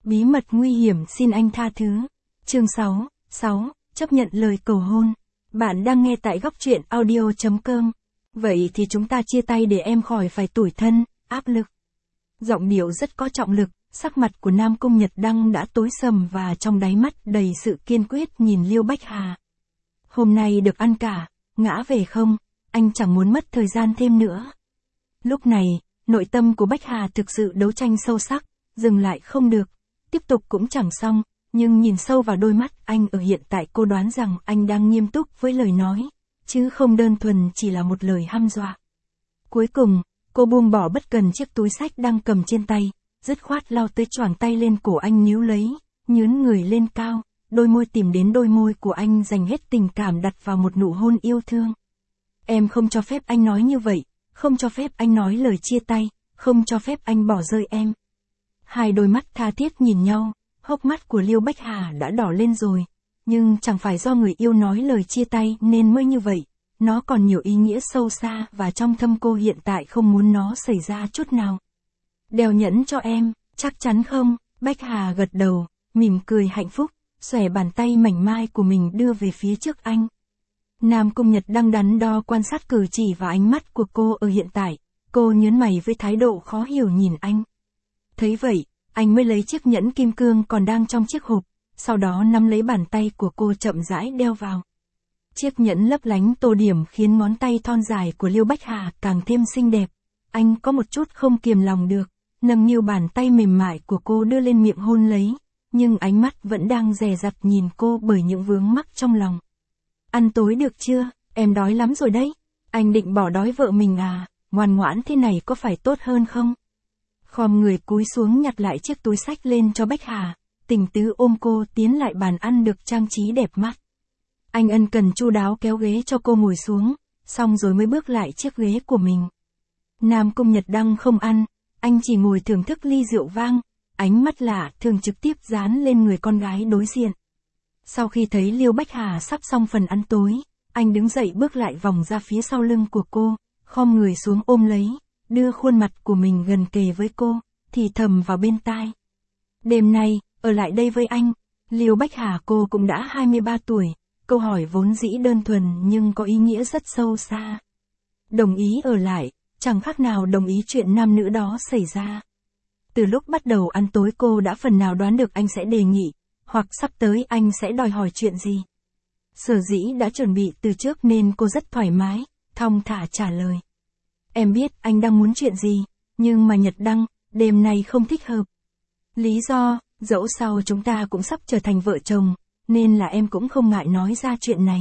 Bí mật nguy hiểm xin anh tha thứ. Chương 6, chấp nhận lời cầu hôn. Bạn đang nghe tại góc truyện audio.com. Vậy thì chúng ta chia tay để em khỏi phải tủi thân, áp lực. Giọng điệu rất có trọng lực, sắc mặt của Nam Cung Nhật Đăng đã tối sầm và trong đáy mắt đầy sự kiên quyết nhìn Liêu Bách Hà. Hôm nay được ăn cả, ngã về không, anh chẳng muốn mất thời gian thêm nữa. Lúc này, nội tâm của Bách Hà thực sự đấu tranh sâu sắc, dừng lại không được, tiếp tục cũng chẳng xong, nhưng nhìn sâu vào đôi mắt anh ở hiện tại cô đoán rằng anh đang nghiêm túc với lời nói, chứ không đơn thuần chỉ là một lời hăm dọa. Cuối cùng, cô buông bỏ bất cần chiếc túi xách đang cầm trên tay, dứt khoát lao tới choàng tay lên cổ anh níu lấy, nhướn người lên cao, đôi môi tìm đến đôi môi của anh dành hết tình cảm đặt vào một nụ hôn yêu thương. Em không cho phép anh nói như vậy, không cho phép anh nói lời chia tay, không cho phép anh bỏ rơi em. Hai đôi mắt tha thiết nhìn nhau, hốc mắt của Liêu Bách Hà đã đỏ lên rồi, nhưng chẳng phải do người yêu nói lời chia tay nên mới như vậy, nó còn nhiều ý nghĩa sâu xa và trong thâm cô hiện tại không muốn nó xảy ra chút nào. Đeo nhẫn cho em, chắc chắn không? Bách Hà gật đầu, mỉm cười hạnh phúc, xòe bàn tay mảnh mai của mình đưa về phía trước anh. Nam Cung Nhật đang đắn đo quan sát cử chỉ và ánh mắt của cô ở hiện tại, cô nhớn mày với thái độ khó hiểu nhìn anh. Thấy vậy, anh mới lấy chiếc nhẫn kim cương còn đang trong chiếc hộp, sau đó nắm lấy bàn tay của cô chậm rãi đeo vào. Chiếc nhẫn lấp lánh tô điểm khiến ngón tay thon dài của Liêu Bách Hà càng thêm xinh đẹp. Anh có một chút không kiềm lòng được, nâng niu bàn tay mềm mại của cô đưa lên miệng hôn lấy, nhưng ánh mắt vẫn đang dè dặt nhìn cô bởi những vướng mắc trong lòng. Ăn tối được chưa? Em đói lắm rồi đấy. Anh định bỏ đói vợ mình à? Ngoan ngoãn thế này có phải tốt hơn không? Khom người cúi xuống nhặt lại chiếc túi xách lên cho Bách Hà, tình tứ ôm cô tiến lại bàn ăn được trang trí đẹp mắt. Anh ân cần chu đáo kéo ghế cho cô ngồi xuống, xong rồi mới bước lại chiếc ghế của mình. Nam Cung Nhật Đăng không ăn, anh chỉ ngồi thưởng thức ly rượu vang, ánh mắt lạ thường trực tiếp dán lên người con gái đối diện. Sau khi thấy Liêu Bách Hà sắp xong phần ăn tối, anh đứng dậy bước lại vòng ra phía sau lưng của cô, khom người xuống ôm lấy, đưa khuôn mặt của mình gần kề với cô, thì thầm vào bên tai. Đêm nay, ở lại đây với anh. Liêu Bách Hà cô cũng đã 23 tuổi, câu hỏi vốn dĩ đơn thuần nhưng có ý nghĩa rất sâu xa. Đồng ý ở lại, chẳng khác nào đồng ý chuyện nam nữ đó xảy ra. Từ lúc bắt đầu ăn tối cô đã phần nào đoán được anh sẽ đề nghị, hoặc sắp tới anh sẽ đòi hỏi chuyện gì. Sở dĩ đã chuẩn bị từ trước nên cô rất thoải mái, thong thả trả lời. Em biết anh đang muốn chuyện gì, nhưng mà Nhật Đăng, đêm nay không thích hợp. Lý do, dẫu sao chúng ta cũng sắp trở thành vợ chồng, nên là em cũng không ngại nói ra chuyện này.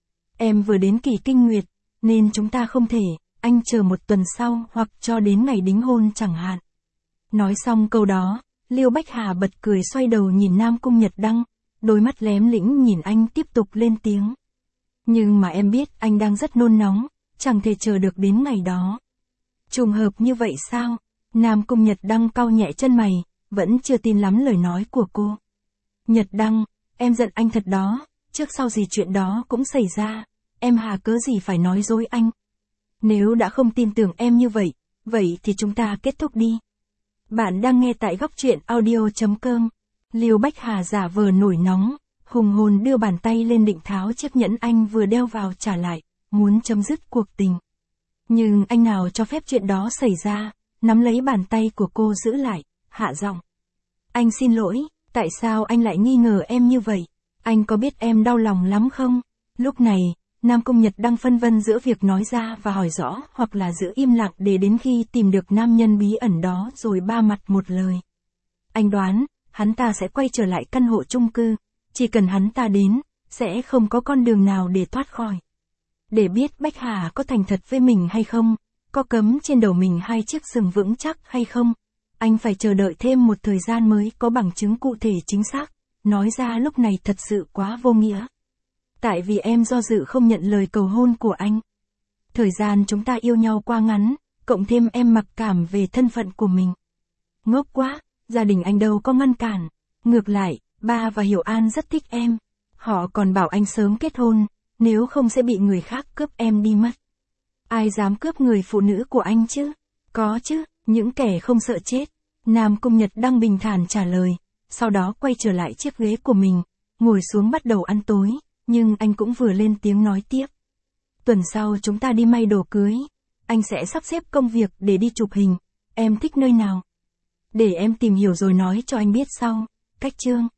Em vừa đến kỳ kinh nguyệt, nên chúng ta không thể, anh chờ một tuần sau hoặc cho đến ngày đính hôn chẳng hạn. Nói xong câu đó, Liêu Bách Hà bật cười xoay đầu nhìn Nam Cung Nhật Đăng, đôi mắt lém lĩnh nhìn anh tiếp tục lên tiếng. Nhưng mà em biết anh đang rất nôn nóng, chẳng thể chờ được đến ngày đó. Trùng hợp như vậy sao? Nam Cung Nhật Đăng cau nhẹ chân mày, vẫn chưa tin lắm lời nói của cô. Nhật Đăng, em giận anh thật đó, trước sau gì chuyện đó cũng xảy ra, em hà cớ gì phải nói dối anh. Nếu đã không tin tưởng em như vậy, vậy thì chúng ta kết thúc đi. Bạn đang nghe tại góc truyện audio.com. Liêu Bách Hà giả vờ nổi nóng, hùng hồn đưa bàn tay lên định tháo chiếc nhẫn anh vừa đeo vào trả lại, muốn chấm dứt cuộc tình. Nhưng anh nào cho phép chuyện đó xảy ra, nắm lấy bàn tay của cô giữ lại, hạ giọng. Anh xin lỗi, tại sao anh lại nghi ngờ em như vậy? Anh có biết em đau lòng lắm không? Lúc này, Nam Cung Nhật đang phân vân giữa việc nói ra và hỏi rõ hoặc là giữ im lặng để đến khi tìm được nam nhân bí ẩn đó rồi ba mặt một lời. Anh đoán, hắn ta sẽ quay trở lại căn hộ chung cư, chỉ cần hắn ta đến, sẽ không có con đường nào để thoát khỏi. Để biết Bách Hà có thành thật với mình hay không, có cấm trên đầu mình hai chiếc sừng vững chắc hay không, anh phải chờ đợi thêm một thời gian mới có bằng chứng cụ thể chính xác, nói ra lúc này thật sự quá vô nghĩa. Tại vì em do dự không nhận lời cầu hôn của anh. Thời gian chúng ta yêu nhau quá ngắn, cộng thêm em mặc cảm về thân phận của mình. Ngốc quá, gia đình anh đâu có ngăn cản. Ngược lại, ba và Hiểu An rất thích em. Họ còn bảo anh sớm kết hôn, nếu không sẽ bị người khác cướp em đi mất. Ai dám cướp người phụ nữ của anh chứ? Có chứ, những kẻ không sợ chết. Nam Cung Nhật Đăng bình thản trả lời, sau đó quay trở lại chiếc ghế của mình, ngồi xuống bắt đầu ăn tối, nhưng anh cũng vừa lên tiếng nói tiếp. Tuần sau chúng ta đi may đồ cưới. Anh sẽ sắp xếp công việc để đi chụp hình. Em thích nơi nào? Để em tìm hiểu rồi nói cho anh biết sau. Cách Trương.